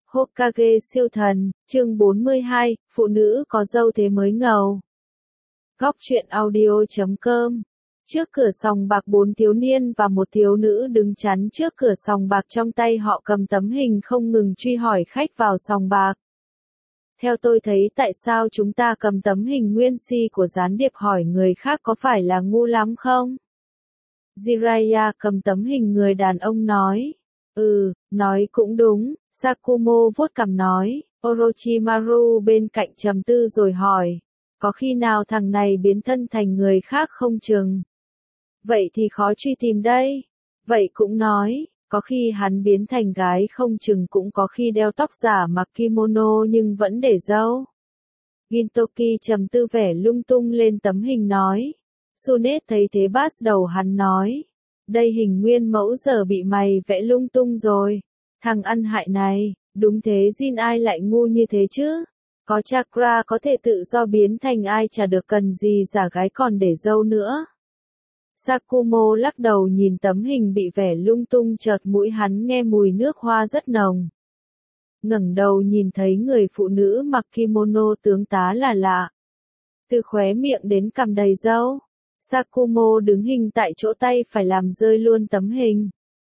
Hokage siêu thần, chương 42, phụ nữ có dâu thế mới ngầu. Góc truyện audio.com. Trước cửa sòng bạc 4 thiếu niên và một thiếu nữ đứng chắn trước cửa sòng bạc, trong tay họ cầm tấm hình không ngừng truy hỏi khách vào sòng bạc. Theo tôi thấy, tại sao chúng ta cầm tấm hình nguyên si của gián điệp hỏi người khác có phải là ngu lắm không? Jiraiya cầm tấm hình người đàn ông nói. Nói cũng đúng, Sakumo vuốt cằm nói. Orochimaru bên cạnh trầm tư rồi hỏi. Có khi nào thằng này biến thân thành người khác không chừng? Vậy thì khó truy tìm đây. Vậy cũng nói, có khi hắn biến thành gái không chừng, cũng có khi đeo tóc giả mặc kimono nhưng vẫn để râu. Gintoki trầm tư vẻ lung tung lên tấm hình nói. Tsunade thấy thế bát đầu hắn nói. Đây hình nguyên mẫu giờ bị mày vẽ lung tung rồi. Thằng ăn hại này, đúng thế, Jin ai lại ngu như thế chứ? Có chakra có thể tự do biến thành ai, chả được cần gì giả gái còn để râu nữa. Sakumo lắc đầu nhìn tấm hình bị vẽ lung tung, chợt mũi hắn nghe mùi nước hoa rất nồng. Ngẩng đầu nhìn thấy người phụ nữ mặc kimono tướng tá là lạ. Từ khóe miệng đến cằm đầy râu. Sakumo đứng hình tại chỗ, tay phải làm rơi luôn tấm hình.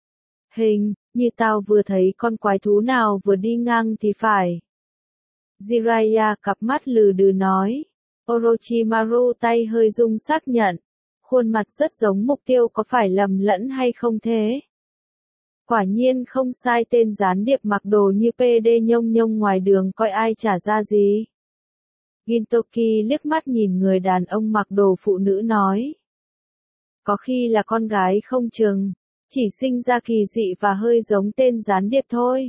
Như tao vừa thấy con quái thú nào vừa đi ngang thì phải. Jiraiya cặp mắt lừ đừ nói. Orochimaru tay hơi rung xác nhận. Khuôn mặt rất giống mục tiêu, có phải lầm lẫn hay không thế? Quả nhiên không sai, tên gián điệp mặc đồ như PD nhông nhông ngoài đường coi ai chả ra gì. Gintoki liếc mắt nhìn người đàn ông mặc đồ phụ nữ nói. Có khi là con gái không chừng, chỉ sinh ra kỳ dị và hơi giống tên gián điệp thôi.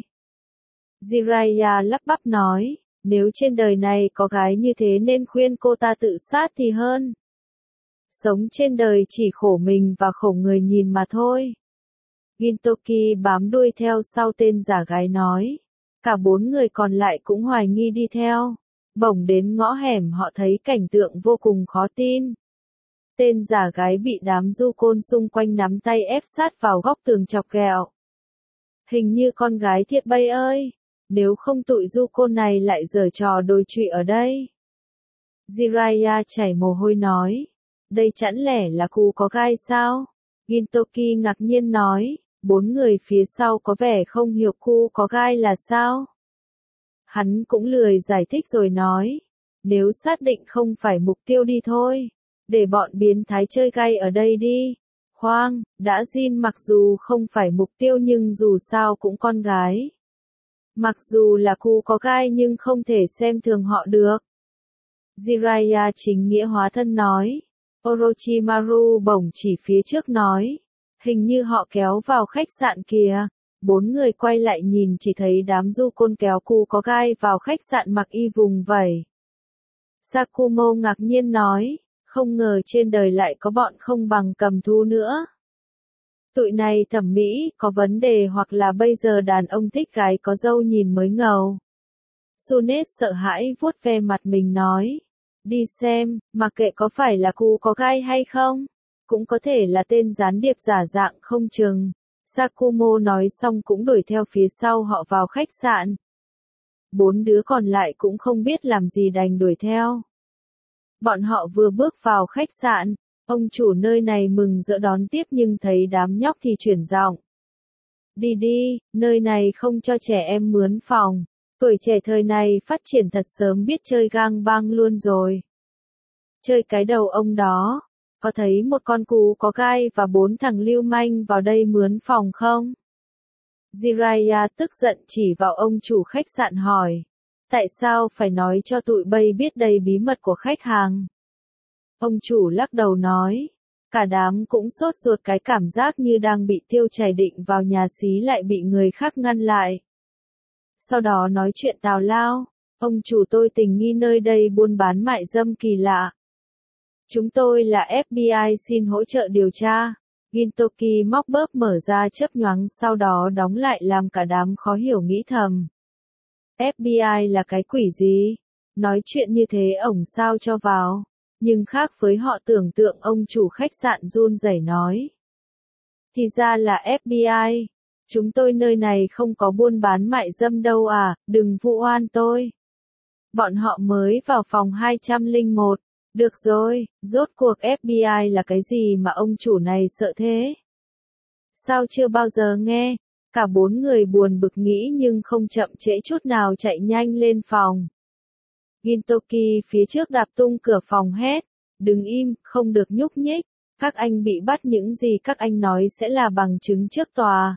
Jiraiya lắp bắp nói, nếu trên đời này có gái như thế nên khuyên cô ta tự sát thì hơn. Sống trên đời chỉ khổ mình và khổ người nhìn mà thôi. Gintoki bám đuôi theo sau tên giả gái nói. Cả 4 người còn lại cũng hoài nghi đi theo. Bỗng đến ngõ hẻm, họ thấy cảnh tượng vô cùng khó tin. Tên giả gái bị đám du côn xung quanh nắm tay ép sát vào góc tường chọc ghẹo. Hình như con gái thiệt bay ơi, nếu không tụi du côn này lại giở trò đồi trụy ở đây. Jiraiya chảy mồ hôi nói. Đây chẳng lẽ là khu có gai sao? Gintoki ngạc nhiên nói. 4 người phía sau có vẻ không hiểu khu có gai là sao. Hắn cũng lười giải thích rồi nói. Nếu xác định không phải mục tiêu đi thôi. Để bọn biến thái chơi gai ở đây đi. Khoan, đã Jin mặc dù không phải mục tiêu nhưng dù sao cũng con gái. Mặc dù là khu có gai nhưng không thể xem thường họ được. Jiraiya chính nghĩa hóa thân nói. Orochimaru bỗng chỉ phía trước nói. Hình như họ kéo vào khách sạn kìa. 4 người quay lại nhìn, chỉ thấy đám du côn kéo cu có gai vào khách sạn mặc y vùng vẩy. Sakumo ngạc nhiên nói. Không ngờ trên đời lại có bọn không bằng cầm thú nữa. Tụi này thẩm mỹ có vấn đề, hoặc là bây giờ đàn ông thích gái có râu nhìn mới ngầu. Tsunade sợ hãi vuốt ve mặt mình nói. Đi xem, mặc kệ có phải là cu có gai hay không. Cũng có thể là tên gián điệp giả dạng không chừng. Sakumo nói xong cũng đuổi theo phía sau họ vào khách sạn. 4 đứa còn lại cũng không biết làm gì đành đuổi theo. Bọn họ vừa bước vào khách sạn, ông chủ nơi này mừng rỡ đón tiếp nhưng thấy đám nhóc thì chuyển giọng. Đi đi, nơi này không cho trẻ em mướn phòng. Tuổi trẻ thời này phát triển thật sớm, biết chơi gang bang luôn rồi. Chơi cái đầu ông đó. Có thấy một con cú có gai và 4 thằng lưu manh vào đây mướn phòng không? Jiraiya tức giận chỉ vào ông chủ khách sạn hỏi. Tại sao phải nói cho tụi bay biết đầy bí mật của khách hàng? Ông chủ lắc đầu nói. Cả đám cũng sốt ruột, cái cảm giác như đang bị tiêu chảy, định vào nhà xí lại bị người khác ngăn lại. Sau đó nói chuyện tào lao. Ông chủ, tôi tình nghi nơi đây buôn bán mại dâm kỳ lạ. Chúng tôi là FBI, xin hỗ trợ điều tra. Gintoki móc bóp mở ra chớp nhoáng, sau đó đóng lại, làm cả đám khó hiểu nghĩ thầm. FBI là cái quỷ gì? Nói chuyện như thế ổng sao cho vào? Nhưng khác với họ tưởng tượng, ông chủ khách sạn run rẩy nói. Thì ra là FBI. Chúng tôi nơi này không có buôn bán mại dâm đâu à, đừng vu oan tôi. Bọn họ mới vào phòng 201. Được rồi, rốt cuộc FBI là cái gì mà ông chủ này sợ thế? Sao chưa bao giờ nghe? Cả bốn người buồn bực nghĩ nhưng không chậm trễ chút nào chạy nhanh lên phòng. Gintoki phía trước đạp tung cửa phòng hét. Đừng im, không được nhúc nhích. Các anh bị bắt, những gì các anh nói sẽ là bằng chứng trước tòa.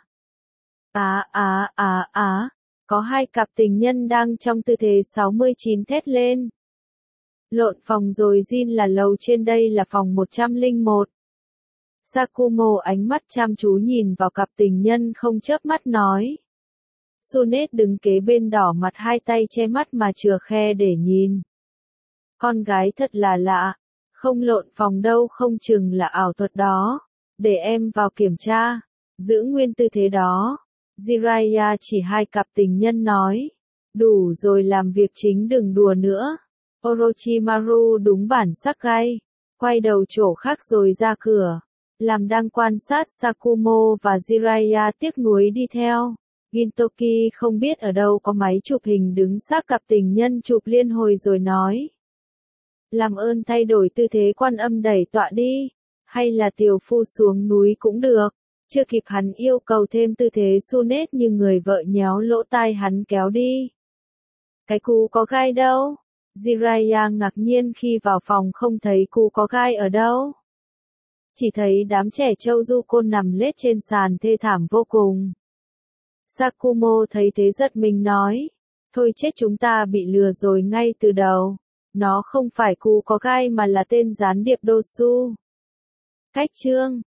Có hai cặp tình nhân đang trong tư thế 69 thét lên. Lộn phòng rồi Jin, là lầu trên, đây là phòng 101. Sakumo ánh mắt chăm chú nhìn vào cặp tình nhân không chớp mắt nói. Sunet đứng kế bên đỏ mặt, hai tay che mắt mà chừa khe để nhìn. Con gái thật là lạ, không lộn phòng đâu, không chừng là ảo thuật đó. Để em vào kiểm tra, giữ nguyên tư thế đó. Jiraiya chỉ hai cặp tình nhân nói. Đủ rồi, làm việc chính đừng đùa nữa. Orochimaru đúng bản sắc gay, quay đầu chỗ khác rồi ra cửa. Làm đang quan sát, Sakumo và Jiraiya tiếc nuối đi theo. Gintoki không biết ở đâu có máy chụp hình đứng xác cặp tình nhân chụp liên hồi rồi nói. Làm ơn thay đổi tư thế quan âm đẩy tọa đi, hay là tiểu phu xuống núi cũng được. Chưa kịp hắn yêu cầu thêm tư thế Sunet như người vợ nhéo lỗ tai hắn kéo đi. Cái cu có gai đâu? Jiraiya ngạc nhiên khi vào phòng không thấy cu có gai ở đâu. Chỉ thấy đám trẻ trâu du côn nằm lết trên sàn thê thảm vô cùng. Sakumo thấy thế giật mình nói. Thôi chết, chúng ta bị lừa rồi ngay từ đầu. Nó không phải cu có gai mà là tên gián điệp Dosu. Cách chương